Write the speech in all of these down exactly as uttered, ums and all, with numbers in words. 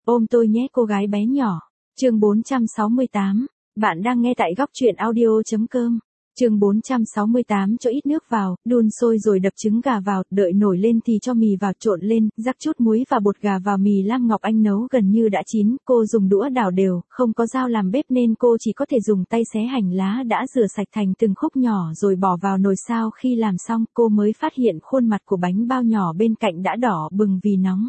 Ôm tôi nhé cô gái bé nhỏ. Chương bốn trăm sáu mươi tám. Bạn đang nghe tại góc truyện audio.com. Chương bốn trăm sáu mươi tám. Cho ít nước vào, đun sôi rồi đập trứng gà vào, đợi nổi lên thì cho mì vào trộn lên, rắc chút muối và bột gà vào mì. Lam Ngọc Anh nấu gần như đã chín, cô dùng đũa đảo đều, không có dao làm bếp nên cô chỉ có thể dùng tay xé hành lá đã rửa sạch thành từng khúc nhỏ rồi bỏ vào nồi. Sau khi làm xong, cô mới phát hiện khuôn mặt của bánh bao nhỏ bên cạnh đã đỏ bừng vì nóng.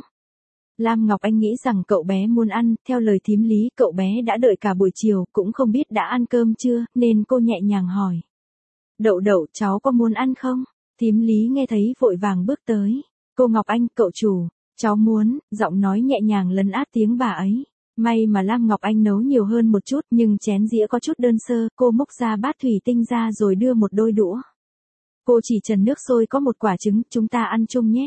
Lam Ngọc Anh nghĩ rằng cậu bé muốn ăn, theo lời thím Lý, cậu bé đã đợi cả buổi chiều, cũng không biết đã ăn cơm chưa, nên cô nhẹ nhàng hỏi. Đậu đậu, cháu có muốn ăn không? Thím Lý nghe thấy vội vàng bước tới. Cô Ngọc Anh, cậu chủ, cháu muốn, giọng nói nhẹ nhàng lấn át tiếng bà ấy. May mà Lam Ngọc Anh nấu nhiều hơn một chút, nhưng chén dĩa có chút đơn sơ, cô múc ra bát thủy tinh ra rồi đưa một đôi đũa. Cô chỉ trần nước sôi có một quả trứng, chúng ta ăn chung nhé.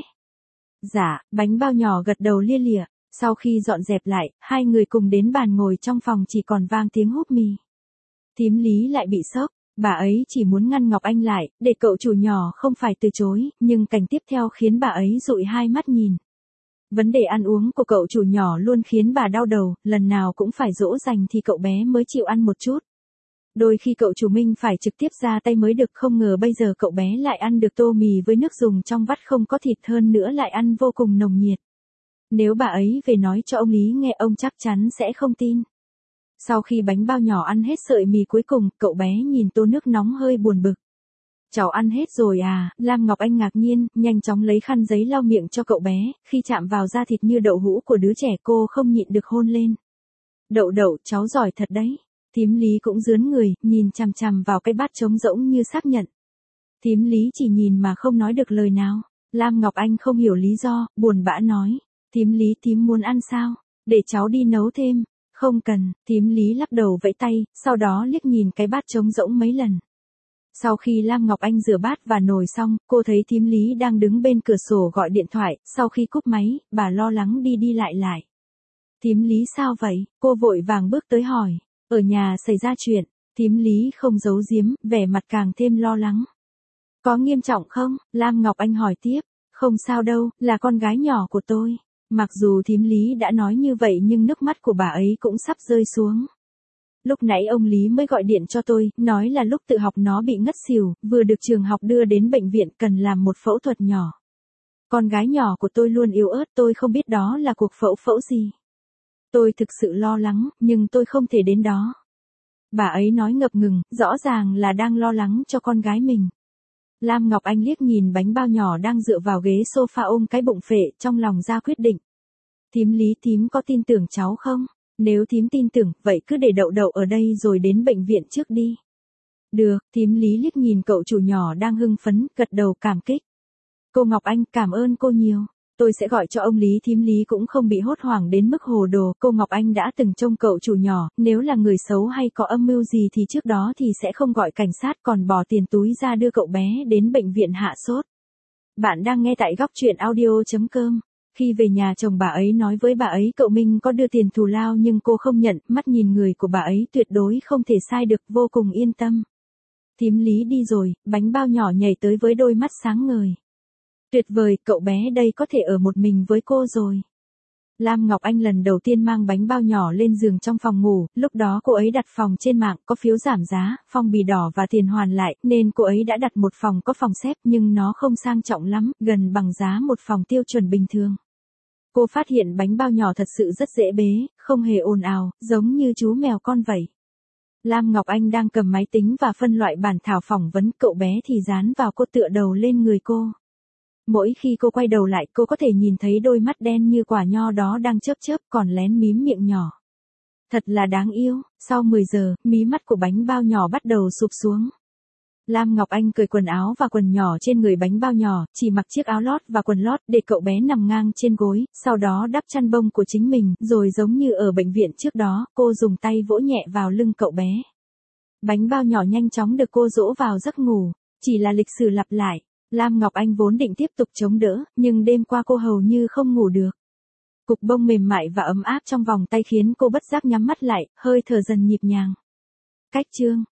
Dạ, bánh bao nhỏ gật đầu lia lịa. Sau khi dọn dẹp lại, hai người cùng đến bàn ngồi trong phòng chỉ còn vang tiếng húp mì. Thím Lý lại bị sốc, bà ấy chỉ muốn ngăn Ngọc Anh lại, để cậu chủ nhỏ không phải từ chối, nhưng cảnh tiếp theo khiến bà ấy dụi hai mắt nhìn. Vấn đề ăn uống của cậu chủ nhỏ luôn khiến bà đau đầu, lần nào cũng phải dỗ dành thì cậu bé mới chịu ăn một chút. Đôi khi cậu chủ Minh phải trực tiếp ra tay mới được, không ngờ bây giờ cậu bé lại ăn được tô mì với nước dùng trong vắt không có thịt, hơn nữa lại ăn vô cùng nồng nhiệt. Nếu bà ấy về nói cho ông Lý nghe, ông chắc chắn sẽ không tin. Sau khi bánh bao nhỏ ăn hết sợi mì cuối cùng, cậu bé nhìn tô nước nóng hơi buồn bực. Cháu ăn hết rồi à? Lam Ngọc Anh ngạc nhiên, nhanh chóng lấy khăn giấy lau miệng cho cậu bé, khi chạm vào da thịt như đậu hũ của đứa trẻ cô không nhịn được hôn lên. Đậu đậu, cháu giỏi thật đấy. Thím Lý cũng rướn người, nhìn chằm chằm vào cái bát trống rỗng như xác nhận. Thím Lý chỉ nhìn mà không nói được lời nào. Lam Ngọc Anh không hiểu lý do, buồn bã nói. Thím Lý, thím muốn ăn sao? Để cháu đi nấu thêm. Không cần, thím Lý lắc đầu vẫy tay, sau đó liếc nhìn cái bát trống rỗng mấy lần. Sau khi Lam Ngọc Anh rửa bát và nồi xong, cô thấy thím Lý đang đứng bên cửa sổ gọi điện thoại, sau khi cúp máy, bà lo lắng đi đi lại lại. Thím Lý sao vậy? Cô vội vàng bước tới hỏi. Ở nhà xảy ra chuyện, thím Lý không giấu giếm, vẻ mặt càng thêm lo lắng. Có nghiêm trọng không? Lam Ngọc Anh hỏi tiếp. Không sao đâu, là con gái nhỏ của tôi. Mặc dù thím Lý đã nói như vậy nhưng nước mắt của bà ấy cũng sắp rơi xuống. Lúc nãy ông Lý mới gọi điện cho tôi, nói là lúc tự học nó bị ngất xỉu, vừa được trường học đưa đến bệnh viện cần làm một phẫu thuật nhỏ. Con gái nhỏ của tôi luôn yếu ớt, tôi không biết đó là cuộc phẫu phẫu gì. Tôi thực sự lo lắng, nhưng tôi không thể đến đó. Bà ấy nói ngập ngừng, rõ ràng là đang lo lắng cho con gái mình. Lam Ngọc Anh liếc nhìn bánh bao nhỏ đang dựa vào ghế sofa ôm cái bụng phệ, trong lòng ra quyết định. Thím Lý, thím có tin tưởng cháu không? Nếu thím tin tưởng, vậy cứ để đậu đậu ở đây rồi đến bệnh viện trước đi. Được, thím Lý liếc nhìn cậu chủ nhỏ đang hưng phấn, gật đầu cảm kích. Cô Ngọc Anh, cảm ơn cô nhiều. Tôi sẽ gọi cho ông Lý. Thím Lý cũng không bị hốt hoảng đến mức hồ đồ. Cô Ngọc Anh đã từng trông cậu chủ nhỏ, nếu là người xấu hay có âm mưu gì thì trước đó thì sẽ không gọi cảnh sát, còn bỏ tiền túi ra đưa cậu bé đến bệnh viện hạ sốt. Bạn đang nghe tại góc truyện audio.com. Khi về nhà chồng bà ấy nói với bà ấy cậu Minh có đưa tiền thù lao nhưng cô không nhận, mắt nhìn người của bà ấy tuyệt đối không thể sai được, vô cùng yên tâm. Thím Lý đi rồi, bánh bao nhỏ nhảy tới với đôi mắt sáng ngời. Tuyệt vời, cậu bé đây có thể ở một mình với cô rồi. Lam Ngọc Anh lần đầu tiên mang bánh bao nhỏ lên giường trong phòng ngủ, lúc đó cô ấy đặt phòng trên mạng, có phiếu giảm giá, phong bì đỏ và tiền hoàn lại, nên cô ấy đã đặt một phòng có phòng xếp nhưng nó không sang trọng lắm, gần bằng giá một phòng tiêu chuẩn bình thường. Cô phát hiện bánh bao nhỏ thật sự rất dễ bế, không hề ồn ào, giống như chú mèo con vậy. Lam Ngọc Anh đang cầm máy tính và phân loại bản thảo phỏng vấn, cậu bé thì dán vào cô, tựa đầu lên người cô. Mỗi khi cô quay đầu lại, cô có thể nhìn thấy đôi mắt đen như quả nho đó đang chớp chớp, còn lén mím miệng nhỏ. Thật là đáng yêu. Sau mười giờ, mí mắt của bánh bao nhỏ bắt đầu sụp xuống. Lam Ngọc Anh cởi quần áo và quần nhỏ trên người bánh bao nhỏ, chỉ mặc chiếc áo lót và quần lót để cậu bé nằm ngang trên gối, sau đó đắp chăn bông của chính mình, rồi giống như ở bệnh viện trước đó, cô dùng tay vỗ nhẹ vào lưng cậu bé. Bánh bao nhỏ nhanh chóng được cô dỗ vào giấc ngủ, chỉ là lịch sử lặp lại. Lam Ngọc Anh vốn định tiếp tục chống đỡ, nhưng đêm qua cô hầu như không ngủ được. Cục bông mềm mại và ấm áp trong vòng tay khiến cô bất giác nhắm mắt lại, hơi thở dần nhịp nhàng. Cách chương